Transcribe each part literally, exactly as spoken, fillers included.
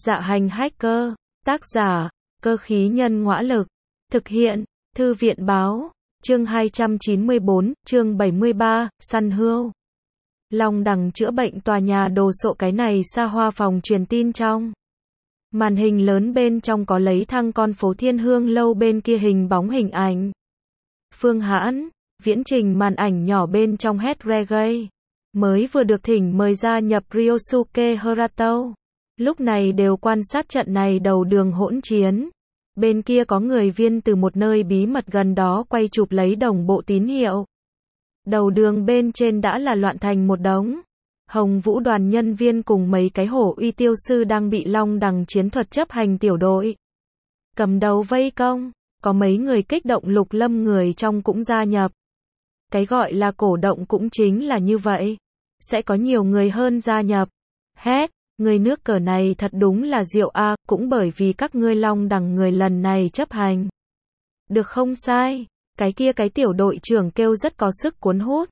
Dạ hành hacker, tác giả, cơ khí nhân ngõa lực, thực hiện, thư viện báo, chương hai trăm chín mươi bốn, chương bảy mươi ba, săn hươu. Long đằng chữa bệnh tòa nhà đồ sộ cái này xa hoa phòng truyền tin trong. Màn hình lớn bên trong có lấy thăng con phố Thiên Hương lâu bên kia hình bóng hình ảnh. Phương Hãn, viễn trình màn ảnh nhỏ bên trong hét reggae. Mới vừa được thỉnh mời gia nhập Ryosuke Harato. Lúc này đều quan sát trận này đầu đường hỗn chiến. Bên kia có người viên từ một nơi bí mật gần đó quay chụp lấy đồng bộ tín hiệu. Đầu đường bên trên đã là loạn thành một đống. Hồng Vũ đoàn nhân viên cùng mấy cái hổ uy tiêu sư đang bị Long đằng chiến thuật chấp hành tiểu đội cầm đầu vây công, có mấy người kích động Lục Lâm người trong cũng gia nhập. Cái gọi là cổ động cũng chính là như vậy, sẽ có nhiều người hơn gia nhập. Hét, người nước cờ này thật đúng là diệu a, cũng bởi vì các ngươi Long đằng người lần này chấp hành được không sai, cái kia cái tiểu đội trưởng kêu rất có sức cuốn hút.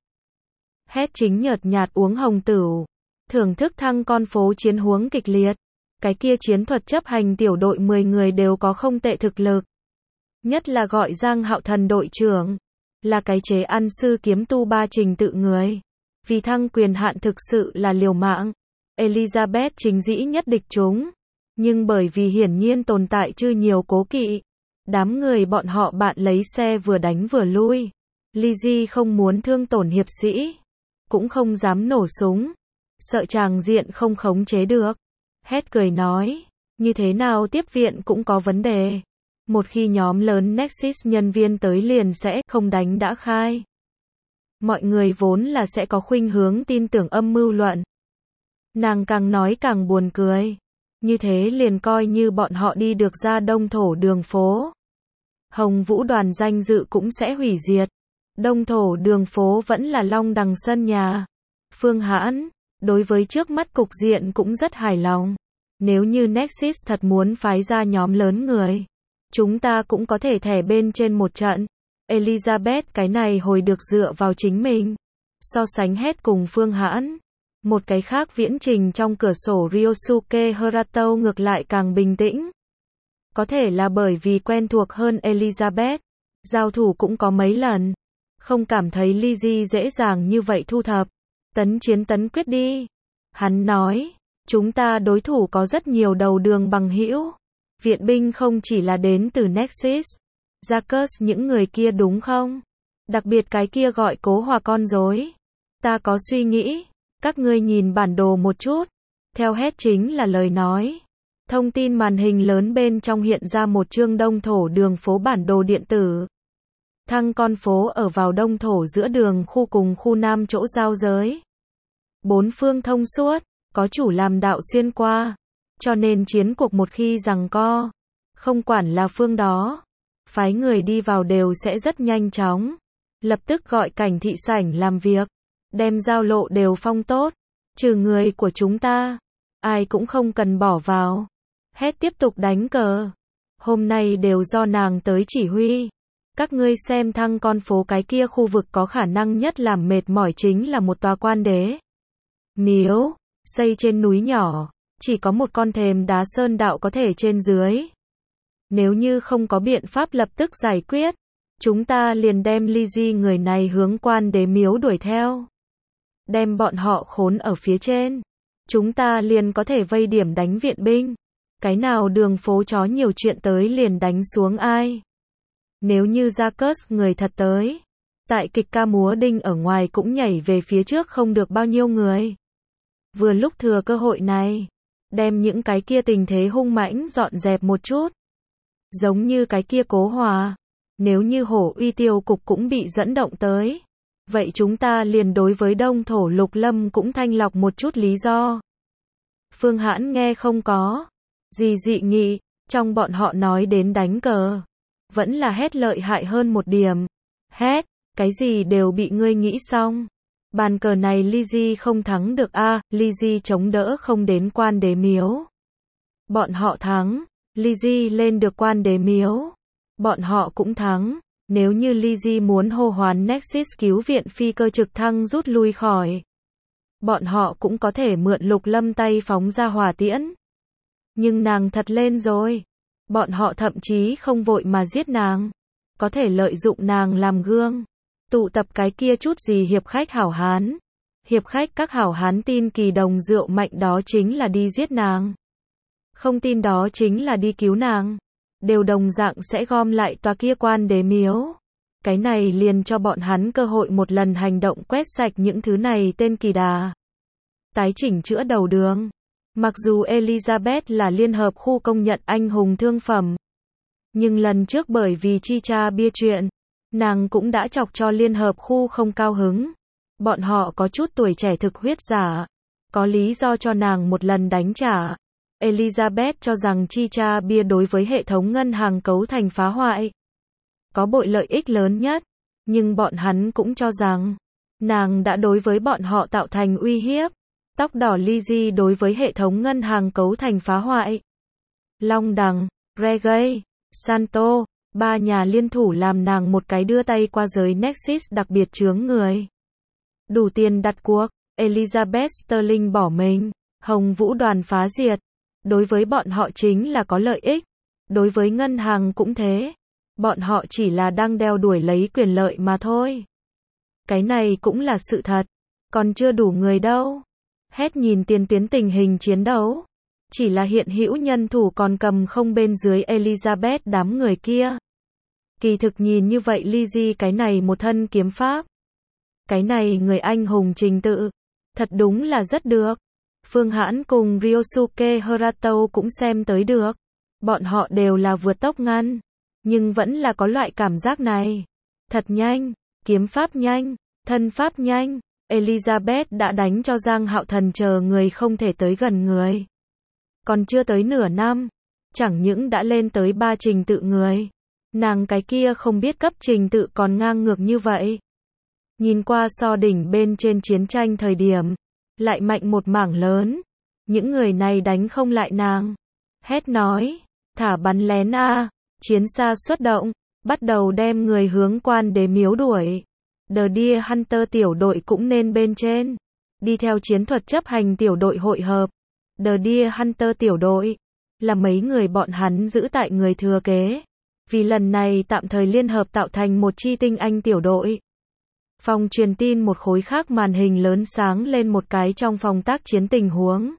Hét chính nhợt nhạt uống hồng tửu, thưởng thức thăng con phố chiến huống kịch liệt. Cái kia chiến thuật chấp hành tiểu đội mười người đều có không tệ thực lực. Nhất là gọi Giang Hạo Thần đội trưởng, là cái chế ăn sư kiếm tu ba trình tự người. Vì thăng quyền hạn thực sự là liều mạng. Elizabeth chính dĩ nhất địch chúng, nhưng bởi vì hiển nhiên tồn tại chưa nhiều cố kỵ, đám người bọn họ bạn lấy xe vừa đánh vừa lui. Lizzie không muốn thương tổn hiệp sĩ, cũng không dám nổ súng, sợ tràng diện không khống chế được. Hét cười nói, như thế nào tiếp viện cũng có vấn đề. Một khi nhóm lớn Nexus nhân viên tới liền sẽ không đánh đã khai. Mọi người vốn là sẽ có khuynh hướng tin tưởng âm mưu luận. Nàng càng nói càng buồn cười. Như thế liền coi như bọn họ đi được ra đông thổ đường phố. Hồng Vũ đoàn danh dự cũng sẽ hủy diệt. Đông thổ đường phố vẫn là Long đằng sân nhà. Phương Hãn, đối với trước mắt cục diện cũng rất hài lòng. Nếu như Nexus thật muốn phái ra nhóm lớn người, chúng ta cũng có thể thẻ bên trên một trận. Elizabeth cái này hồi được dựa vào chính mình. So sánh hết cùng Phương Hãn. Một cái khác viễn trình trong cửa sổ Ryosuke Harato ngược lại càng bình tĩnh. Có thể là bởi vì quen thuộc hơn Elizabeth. Giao thủ cũng có mấy lần. Không cảm thấy Lizzie dễ dàng như vậy thu thập. Tấn chiến tấn quyết đi. Hắn nói, chúng ta đối thủ có rất nhiều đầu đường bằng hữu. Viện binh không chỉ là đến từ Nexus, Jacques những người kia đúng không? Đặc biệt cái kia gọi Cố Hòa con rối. Ta có suy nghĩ, các ngươi nhìn bản đồ một chút. Theo hết chính là lời nói. Thông tin màn hình lớn bên trong hiện ra một chương đông thổ đường phố bản đồ điện tử. Thăng con phố ở vào đông thổ giữa đường khu cùng khu nam chỗ giao giới. Bốn phương thông suốt, có chủ làm đạo xuyên qua. Cho nên chiến cuộc một khi giằng co, không quản là phương đó, phái người đi vào đều sẽ rất nhanh chóng. Lập tức gọi cảnh thị sảnh làm việc, đem giao lộ đều phong tốt, trừ người của chúng ta, ai cũng không cần bỏ vào. Hết tiếp tục đánh cờ. Hôm nay đều do nàng tới chỉ huy. Các ngươi xem thăng con phố cái kia khu vực có khả năng nhất làm mệt mỏi chính là một tòa quan đế miếu, xây trên núi nhỏ. Chỉ có một con thềm đá sơn đạo có thể trên dưới. Nếu như không có biện pháp lập tức giải quyết, chúng ta liền đem Lizzie người này hướng quan đế miếu đuổi theo. Đem bọn họ khốn ở phía trên. Chúng ta liền có thể vây điểm đánh viện binh. Cái nào đường phố chó nhiều chuyện tới liền đánh xuống ai. Nếu như Jacques người thật tới, tại kịch ca múa đinh ở ngoài cũng nhảy về phía trước không được bao nhiêu người. Vừa lúc thừa cơ hội này, đem những cái kia tình thế hung mãnh dọn dẹp một chút. Giống như cái kia Cố Hòa. Nếu như hổ uy tiêu cục cũng bị dẫn động tới, vậy chúng ta liền đối với đông thổ Lục Lâm cũng thanh lọc một chút lý do. Phương Hãn nghe không có gì dị nghị, trong bọn họ nói đến đánh cờ. Vẫn là Hét lợi hại hơn một điểm. Hét, cái gì đều bị ngươi nghĩ xong. Bàn cờ này Lizzie không thắng được a, à, Lizzie chống đỡ không đến quan đế miếu. Bọn họ thắng, Lizzie lên được quan đế miếu. Bọn họ cũng thắng, nếu như Lizzie muốn hô hoán Nexus cứu viện phi cơ trực thăng rút lui khỏi. Bọn họ cũng có thể mượn Lục Lâm tay phóng ra hỏa tiễn. Nhưng nàng thật lên rồi. Bọn họ thậm chí không vội mà giết nàng. Có thể lợi dụng nàng làm gương. Tụ tập cái kia chút gì hiệp khách hảo hán. Hiệp khách các hảo hán tin kỳ đồng rượu mạnh đó chính là đi giết nàng. Không tin đó chính là đi cứu nàng. Đều đồng dạng sẽ gom lại tòa kia quan đế miếu. Cái này liền cho bọn hắn cơ hội một lần hành động quét sạch những thứ này tên kỳ đà. Tái chỉnh chữa đầu đường. Mặc dù Elizabeth là liên hợp khu công nhận anh hùng thương phẩm. Nhưng lần trước bởi vì chi cha bia chuyện, nàng cũng đã chọc cho liên hợp khu không cao hứng. Bọn họ có chút tuổi trẻ thực huyết giả. Có lý do cho nàng một lần đánh trả. Elizabeth cho rằng chi cha bia đối với hệ thống ngân hàng cấu thành phá hoại. Có bội lợi ích lớn nhất. Nhưng bọn hắn cũng cho rằng, nàng đã đối với bọn họ tạo thành uy hiếp. Tóc đỏ Lizzie đối với hệ thống ngân hàng cấu thành phá hoại. Long Đằng, Reggae, Santo, ba nhà liên thủ làm nàng một cái đưa tay qua giới Nexus đặc biệt chướng người. Đủ tiền đặt cuộc, Elizabeth Sterling bỏ mình, Hồng Vũ đoàn phá diệt. Đối với bọn họ chính là có lợi ích. Đối với ngân hàng cũng thế. Bọn họ chỉ là đang đeo đuổi lấy quyền lợi mà thôi. Cái này cũng là sự thật. Còn chưa đủ người đâu. Hết nhìn tiền tuyến tình hình chiến đấu. Chỉ là hiện hữu nhân thủ còn cầm không bên dưới Elizabeth đám người kia. Kỳ thực nhìn như vậy Lizzie cái này một thân kiếm pháp. Cái này người anh hùng trình tự. Thật đúng là rất được. Phương Hãn cùng Ryosuke Harato cũng xem tới được. Bọn họ đều là vượt tốc ngăn. Nhưng vẫn là có loại cảm giác này. Thật nhanh, kiếm pháp nhanh, thân pháp nhanh. Elizabeth đã đánh cho Giang Hạo Thần chờ người không thể tới gần người. Còn chưa tới nửa năm. Chẳng những đã lên tới ba trình tự người. Nàng cái kia không biết cấp trình tự còn ngang ngược như vậy. Nhìn qua so đỉnh bên trên chiến tranh thời điểm. Lại mạnh một mảng lớn. Những người này đánh không lại nàng. Hét nói. Thả bắn lén a. Chiến xa xuất động. Bắt đầu đem người hướng quan đế miếu đuổi. The Deer Hunter tiểu đội cũng nên bên trên. Đi theo chiến thuật chấp hành tiểu đội hội hợp. The Deer Hunter tiểu đội. Là mấy người bọn hắn giữ tại người thừa kế. Vì lần này tạm thời liên hợp tạo thành một chi tinh anh tiểu đội. Phòng truyền tin một khối khác màn hình lớn sáng lên một cái trong phòng tác chiến tình huống.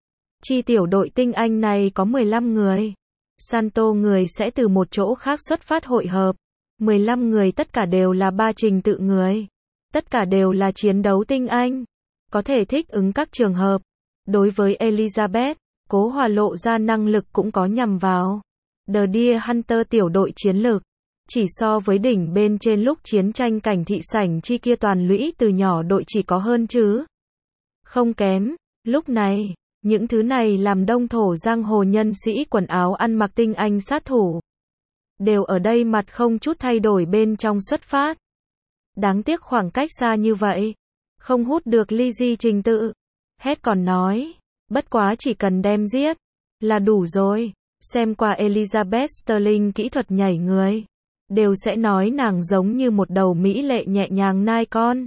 Chi tiểu đội tinh anh này có mười lăm người. Santo người sẽ từ một chỗ khác xuất phát hội hợp. mười lăm người tất cả đều là ba trình tự người. Tất cả đều là chiến đấu tinh anh. Có thể thích ứng các trường hợp. Đối với Elizabeth, Cố Hòa lộ ra năng lực cũng có nhằm vào. The Deer Hunter tiểu đội chiến lược. Chỉ so với đỉnh bên trên lúc chiến tranh cảnh thị sảnh chi kia toàn lũy từ nhỏ đội chỉ có hơn chứ. Không kém. Lúc này, những thứ này làm đông thổ giang hồ nhân sĩ quần áo ăn mặc tinh anh sát thủ. Đều ở đây mặt không chút thay đổi bên trong xuất phát. Đáng tiếc khoảng cách xa như vậy. Không hút được Lizzie trình tự. Hết còn nói. Bất quá chỉ cần đem giết. Là đủ rồi. Xem qua Elizabeth Sterling kỹ thuật nhảy người. Đều sẽ nói nàng giống như một đầu mỹ lệ nhẹ nhàng nai con.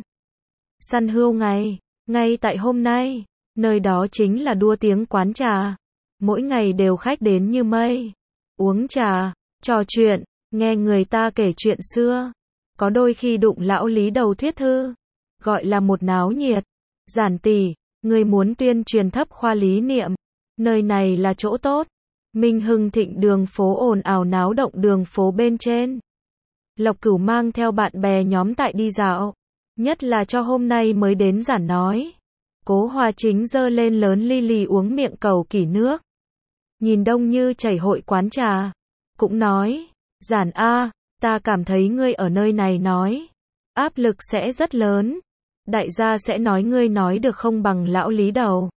Săn hươu ngày. Ngay tại hôm nay. Nơi đó chính là đua tiếng quán trà. Mỗi ngày đều khách đến như mây. Uống trà. Trò chuyện, nghe người ta kể chuyện xưa. Có đôi khi đụng lão lý đầu thuyết thư. Gọi là một náo nhiệt. Giản tỷ, người muốn tuyên truyền thấp khoa lý niệm. Nơi này là chỗ tốt. Minh Hưng Thịnh đường phố ồn ào náo động đường phố bên trên. Lộc Cửu mang theo bạn bè nhóm tại đi dạo. Nhất là cho hôm nay mới đến giản nói. Cố Hòa chính dơ lên lớn ly lì uống miệng cầu kỷ nước. Nhìn đông như chảy hội quán trà. Cũng nói, giản a, ta cảm thấy ngươi ở nơi này nói. Áp lực sẽ rất lớn. Đại gia sẽ nói ngươi nói được không bằng lão lý đầu.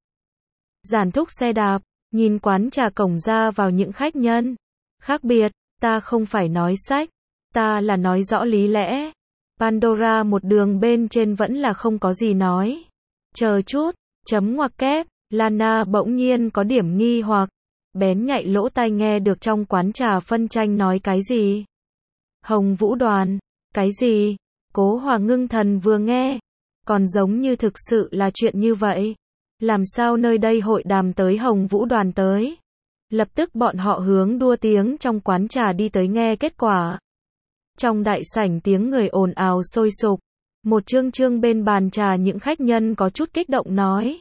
Giản thúc xe đạp, nhìn quán trà cổng ra vào những khách nhân. Khác biệt, ta không phải nói sách. Ta là nói rõ lý lẽ. Pandora một đường bên trên vẫn là không có gì nói. Chờ chút, chấm ngoặc kép, Lana bỗng nhiên có điểm nghi hoặc. Bén nhạy lỗ tai nghe được trong quán trà phân tranh nói cái gì. Hồng Vũ đoàn, cái gì? Cố Hòa ngưng thần vừa nghe. Còn giống như thực sự là chuyện như vậy. Làm sao nơi đây hội đàm tới Hồng Vũ đoàn tới? Lập tức bọn họ hướng đua tiếng trong quán trà đi tới nghe kết quả. Trong đại sảnh tiếng người ồn ào sôi sục. Một trương trương bên bàn trà những khách nhân có chút kích động nói.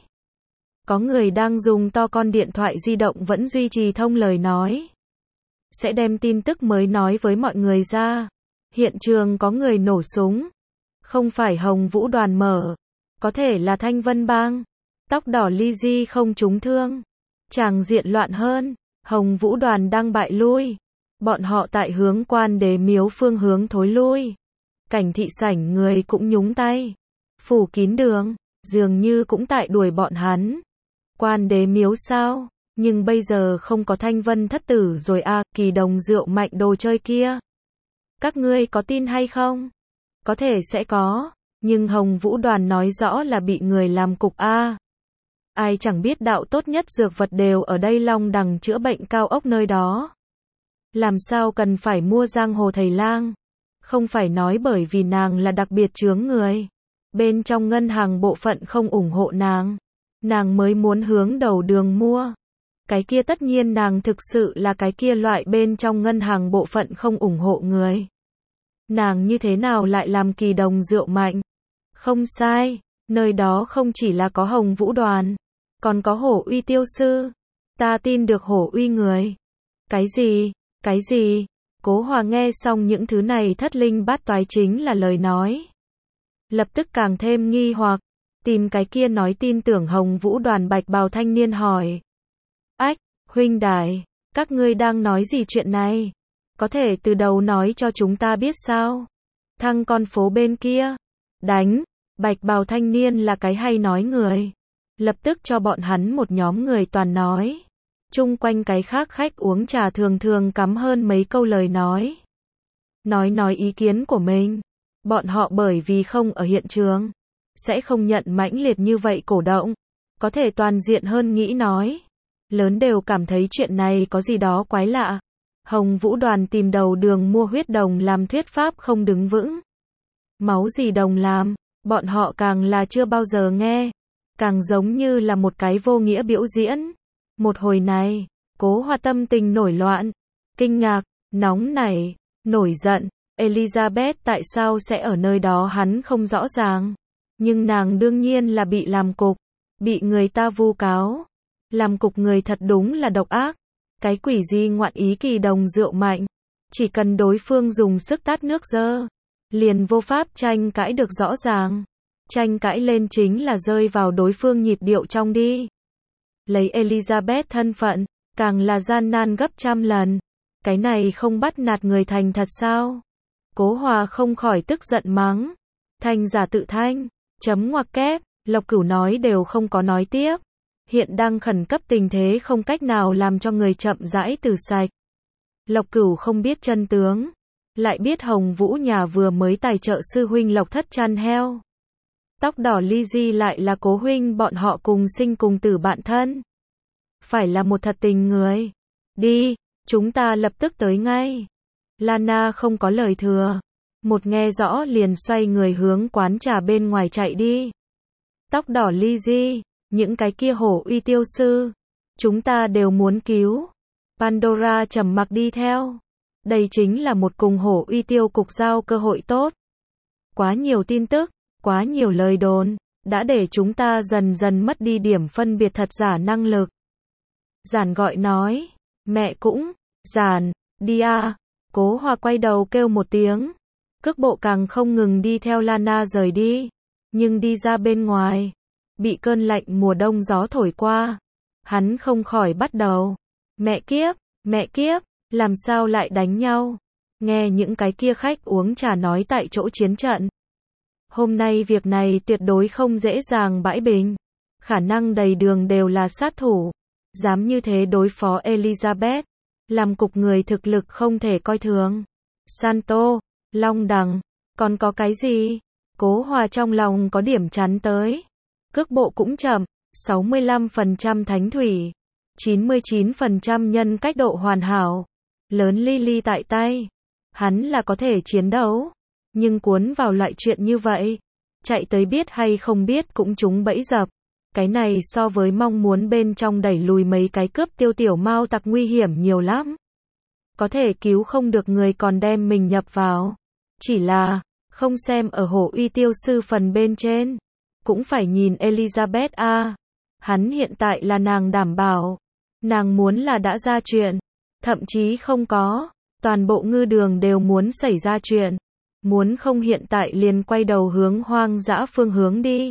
Có người đang dùng to con điện thoại di động vẫn duy trì thông lời nói. Sẽ đem tin tức mới nói với mọi người ra. Hiện trường có người nổ súng. Không phải Hồng Vũ đoàn mở. Có thể là Thanh Vân Bang. Tóc đỏ Lizzy không trúng thương. Tràng diện loạn hơn. Hồng Vũ đoàn đang bại lui. Bọn họ tại hướng Quan Đế miếu phương hướng thối lui. Cảnh thị sảnh người cũng nhúng tay. Phủ kín đường. Dường như cũng tại đuổi bọn hắn. Quan Đế miếu sao? Nhưng bây giờ không có Thanh Vân thất tử rồi à, Kỳ Đồng rượu mạnh đồ chơi kia. Các ngươi có tin hay không? Có thể sẽ có. Nhưng Hồng Vũ đoàn nói rõ là bị người làm cục a. Ai chẳng biết đạo tốt nhất dược vật đều ở đây Long Đằng chữa bệnh cao ốc nơi đó. Làm sao cần phải mua giang hồ thầy lang? Không phải nói bởi vì nàng là đặc biệt chướng người. Bên trong ngân hàng bộ phận không ủng hộ nàng. Nàng mới muốn hướng đầu đường mua. Cái kia tất nhiên nàng thực sự là cái kia loại bên trong ngân hàng bộ phận không ủng hộ người. Nàng như thế nào lại làm Kỳ Đồng rượu mạnh? Không sai, nơi đó không chỉ là có Hồng Vũ đoàn, còn có Hổ Uy tiêu sư. Ta tin được Hổ Uy người. Cái gì? Cái gì? Cố Hòa nghe xong những thứ này thất linh bát toái chính là lời nói. Lập tức càng thêm nghi hoặc, tìm cái kia nói tin tưởng Hồng Vũ đoàn bạch bào thanh niên hỏi. Ách, huynh đài, các ngươi đang nói gì chuyện này? Có thể từ đầu nói cho chúng ta biết sao? Thăng con phố bên kia. Đánh, bạch bào thanh niên là cái hay nói người. Lập tức cho bọn hắn một nhóm người toàn nói. Chung quanh cái khác khách uống trà thường thường cắm hơn mấy câu lời nói. Nói nói ý kiến của mình. Bọn họ bởi vì không ở hiện trường, sẽ không nhận mãnh liệt như vậy cổ động. Có thể toàn diện hơn nghĩ nói. Lớn đều cảm thấy chuyện này có gì đó quái lạ. Hồng Vũ đoàn tìm đầu đường mua huyết đồng làm thuyết pháp không đứng vững. Máu gì đồng làm, bọn họ càng là chưa bao giờ nghe. Càng giống như là một cái vô nghĩa biểu diễn. Một hồi này, Cố Hòa tâm tình nổi loạn, kinh ngạc, nóng nảy, nổi giận. Elizabeth tại sao sẽ ở nơi đó hắn không rõ ràng. Nhưng nàng đương nhiên là bị làm cục, bị người ta vu cáo. Làm cục người thật đúng là độc ác. Cái quỷ gì ngoạn ý Kỳ Đồng rượu mạnh. Chỉ cần đối phương dùng sức tát nước dơ, liền vô pháp tranh cãi được rõ ràng. Tranh cãi lên chính là rơi vào đối phương nhịp điệu trong đi. Lấy Elizabeth thân phận, càng là gian nan gấp trăm lần. Cái này không bắt nạt người thành thật sao? Cố Hòa không khỏi tức giận mắng. Thanh giả tự thanh, chấm ngoặc kép, Lộc Cửu nói đều không có nói tiếp. Hiện đang khẩn cấp tình thế không cách nào làm cho người chậm rãi từ sạch. Lộc Cửu không biết chân tướng, lại biết Hồng Vũ nhà vừa mới tài trợ sư huynh Lộc Thất chăn heo. Tóc đỏ Lizzy lại là Cố huynh bọn họ cùng sinh cùng tử bạn thân. Phải là một thật tình người. Đi, chúng ta lập tức tới ngay. Lana không có lời thừa. Một nghe rõ liền xoay người hướng quán trà bên ngoài chạy đi. Tóc đỏ Lizzy, những cái kia Hổ Uy tiêu sư, chúng ta đều muốn cứu. Pandora trầm mặc đi theo. Đây chính là một cùng Hổ Uy tiêu cục giao cơ hội tốt. Quá nhiều tin tức, quá nhiều lời đồn, đã để chúng ta dần dần mất đi điểm phân biệt thật giả năng lực. Giản gọi nói, mẹ cũng, Giản, đi à. Cố Hòa quay đầu kêu một tiếng. Cước bộ càng không ngừng đi theo Lana rời đi. Nhưng đi ra bên ngoài, bị cơn lạnh mùa đông gió thổi qua. Hắn không khỏi bắt đầu. Mẹ kiếp, mẹ kiếp, làm sao lại đánh nhau? Nghe những cái kia khách uống trà nói tại chỗ chiến trận. Hôm nay việc này tuyệt đối không dễ dàng bãi bình. Khả năng đầy đường đều là sát thủ. Dám như thế đối phó Elizabeth. Làm cục người thực lực không thể coi thường. Santo, Long Đằng, còn có cái gì? Cố Hòa trong lòng có điểm chắn tới. Cước bộ cũng chậm, sáu mươi lăm phần trăm thánh thủy, chín mươi chín phần trăm nhân cách độ hoàn hảo. Lớn Lily tại tay. Hắn là có thể chiến đấu. Nhưng cuốn vào loại chuyện như vậy, chạy tới biết hay không biết cũng trúng bẫy dập. Cái này so với mong muốn bên trong đẩy lùi mấy cái cướp tiêu tiểu mao tặc nguy hiểm nhiều lắm. Có thể cứu không được người còn đem mình nhập vào. Chỉ là, không xem ở hổ uy tiêu sư phần bên trên. Cũng phải nhìn Elizabeth a. Hắn hiện tại là nàng đảm bảo. Nàng muốn là đã ra chuyện. Thậm chí không có. Toàn bộ ngư đường đều muốn xảy ra chuyện. Muốn không hiện tại liền quay đầu hướng hoang dã phương hướng đi.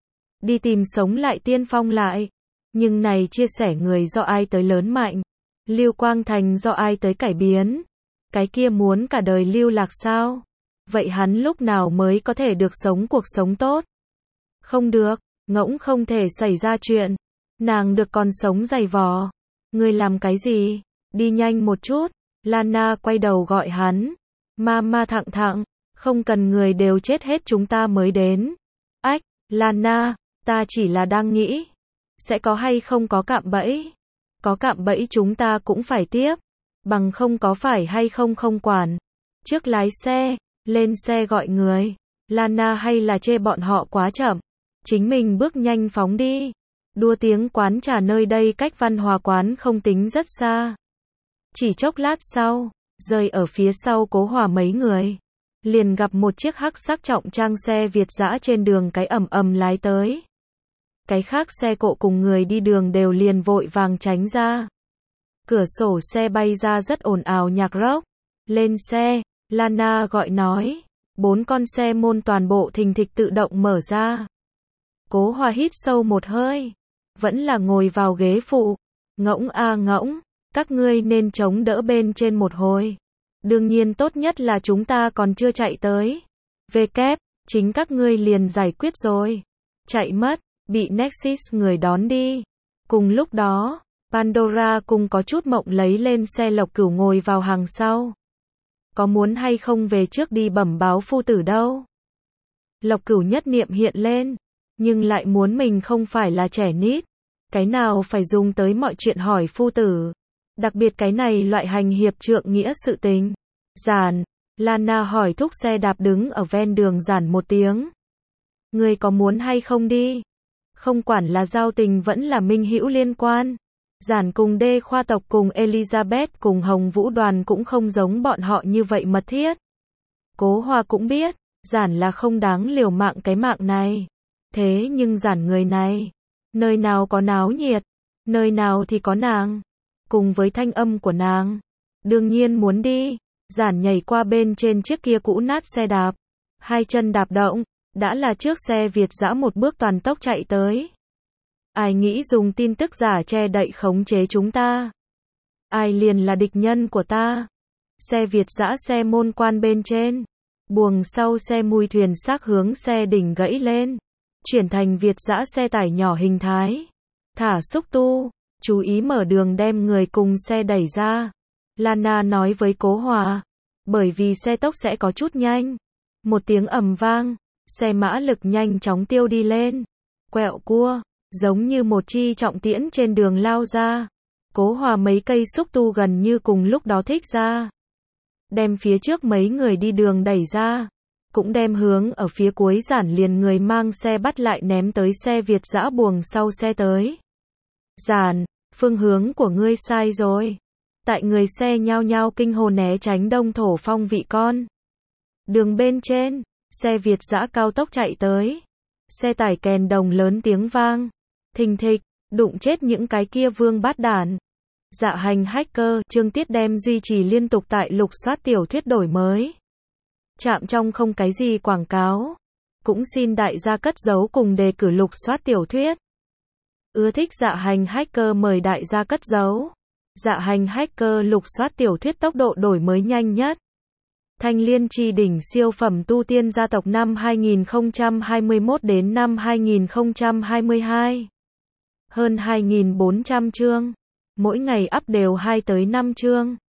Đi tìm sống lại tiên phong lại. Nhưng này chia sẻ người do ai tới lớn mạnh. Lưu Quang Thành do ai tới cải biến. Cái kia muốn cả đời lưu lạc sao? Vậy hắn lúc nào mới có thể được sống cuộc sống tốt? Không được, ngỗng không thể xảy ra chuyện. Nàng được còn sống dày vò. Ngươi làm cái gì? Đi nhanh một chút. Lana quay đầu gọi hắn. Mama thẳng thẳng, không cần người đều chết hết chúng ta mới đến. Ách, Lana, ta chỉ là đang nghĩ. Sẽ có hay không có cạm bẫy? Có cạm bẫy chúng ta cũng phải tiếp. Bằng không có phải hay không không quản. Trước lái xe, lên xe gọi người. Lana hay là chê bọn họ quá chậm. Chính mình bước nhanh phóng đi. Đua tiếng quán trà nơi đây cách văn hòa quán không tính rất xa. Chỉ chốc lát sau, rơi ở phía sau Cố Hòa mấy người. Liền gặp một chiếc hắc sắc trọng trang xe Việt dã trên đường cái ầm ầm lái tới. Cái khác xe cộ cùng người đi đường đều liền vội vàng tránh ra. Cửa sổ xe bay ra rất ồn ào nhạc rock. Lên xe, Lana gọi nói. Bốn con xe môn toàn bộ thình thịch tự động mở ra. Cố Hòa hít sâu một hơi. Vẫn là ngồi vào ghế phụ. Ngỗng a ngỗng, các ngươi nên chống đỡ bên trên một hồi. Đương nhiên tốt nhất là chúng ta còn chưa chạy tới. Về kép, chính các ngươi liền giải quyết rồi. Chạy mất, bị Nexus người đón đi. Cùng lúc đó, Pandora cùng có chút mộng lấy lên xe Lộc Cửu ngồi vào hàng sau. Có muốn hay không về trước đi bẩm báo phu tử đâu? Lộc Cửu nhất niệm hiện lên, nhưng lại muốn mình không phải là trẻ nít. Cái nào phải dùng tới mọi chuyện hỏi phu tử. Đặc biệt cái này loại hành hiệp trượng nghĩa sự tình. Giản, Lana hỏi thúc xe đạp đứng ở ven đường Giản một tiếng. Người có muốn hay không đi? Không quản là giao tình vẫn là minh hữu liên quan. Giản cùng Đê Khoa tộc cùng Elizabeth cùng Hồng Vũ đoàn cũng không giống bọn họ như vậy mật thiết. Cố Hòa cũng biết, Giản là không đáng liều mạng cái mạng này. Thế nhưng Giản người này, nơi nào có náo nhiệt, nơi nào thì có nàng. Cùng với thanh âm của nàng, đương nhiên muốn đi. Giản nhảy qua bên trên chiếc kia cũ nát xe đạp. Hai chân đạp động, đã là trước xe Việt dã một bước toàn tốc chạy tới. Ai nghĩ dùng tin tức giả che đậy khống chế chúng ta? Ai liền là địch nhân của ta? Xe Việt dã xe môn quan bên trên. Buồng sau xe mui thuyền xác hướng xe đỉnh gãy lên. Chuyển thành Việt dã xe tải nhỏ hình thái. Thả xúc tu. Chú ý mở đường đem người cùng xe đẩy ra. Lana nói với Cố Hòa. Bởi vì xe tốc sẽ có chút nhanh. Một tiếng ầm vang. Xe mã lực nhanh chóng tiêu đi lên. Quẹo cua. Giống như một chi trọng tiễn trên đường lao ra. Cố Hòa mấy cây xúc tu gần như cùng lúc đó thích ra. Đem phía trước mấy người đi đường đẩy ra. Cũng đem hướng ở phía cuối Giản liền người mang xe bắt lại ném tới xe Việt dã buồng sau xe tới. Giản, phương hướng của ngươi sai rồi. Tại người xe nhao nhao kinh hồn né tránh đông thổ phong vị con. Đường bên trên, xe Việt dã cao tốc chạy tới. Xe tải kèn đồng lớn tiếng vang. Thình thịch, đụng chết những cái kia vương bát đản. Dạ hành hacker, chương tiết đem duy trì liên tục tại lục soát tiểu thuyết đổi mới. Chạm trong không cái gì quảng cáo. Cũng xin đại gia cất giấu cùng đề cử lục soát tiểu thuyết. Ưa thích dạ hành hacker mời đại gia cất giấu. Dạ hành hacker lục soát tiểu thuyết tốc độ đổi mới nhanh nhất. Thanh Liên Chi đỉnh siêu phẩm tu tiên gia tộc năm hai nghìn không trăm hai mươi mốt đến năm hai nghìn không trăm hai mươi hai. Hơn hai nghìn bốn trăm chương. Mỗi ngày up đều hai tới năm chương.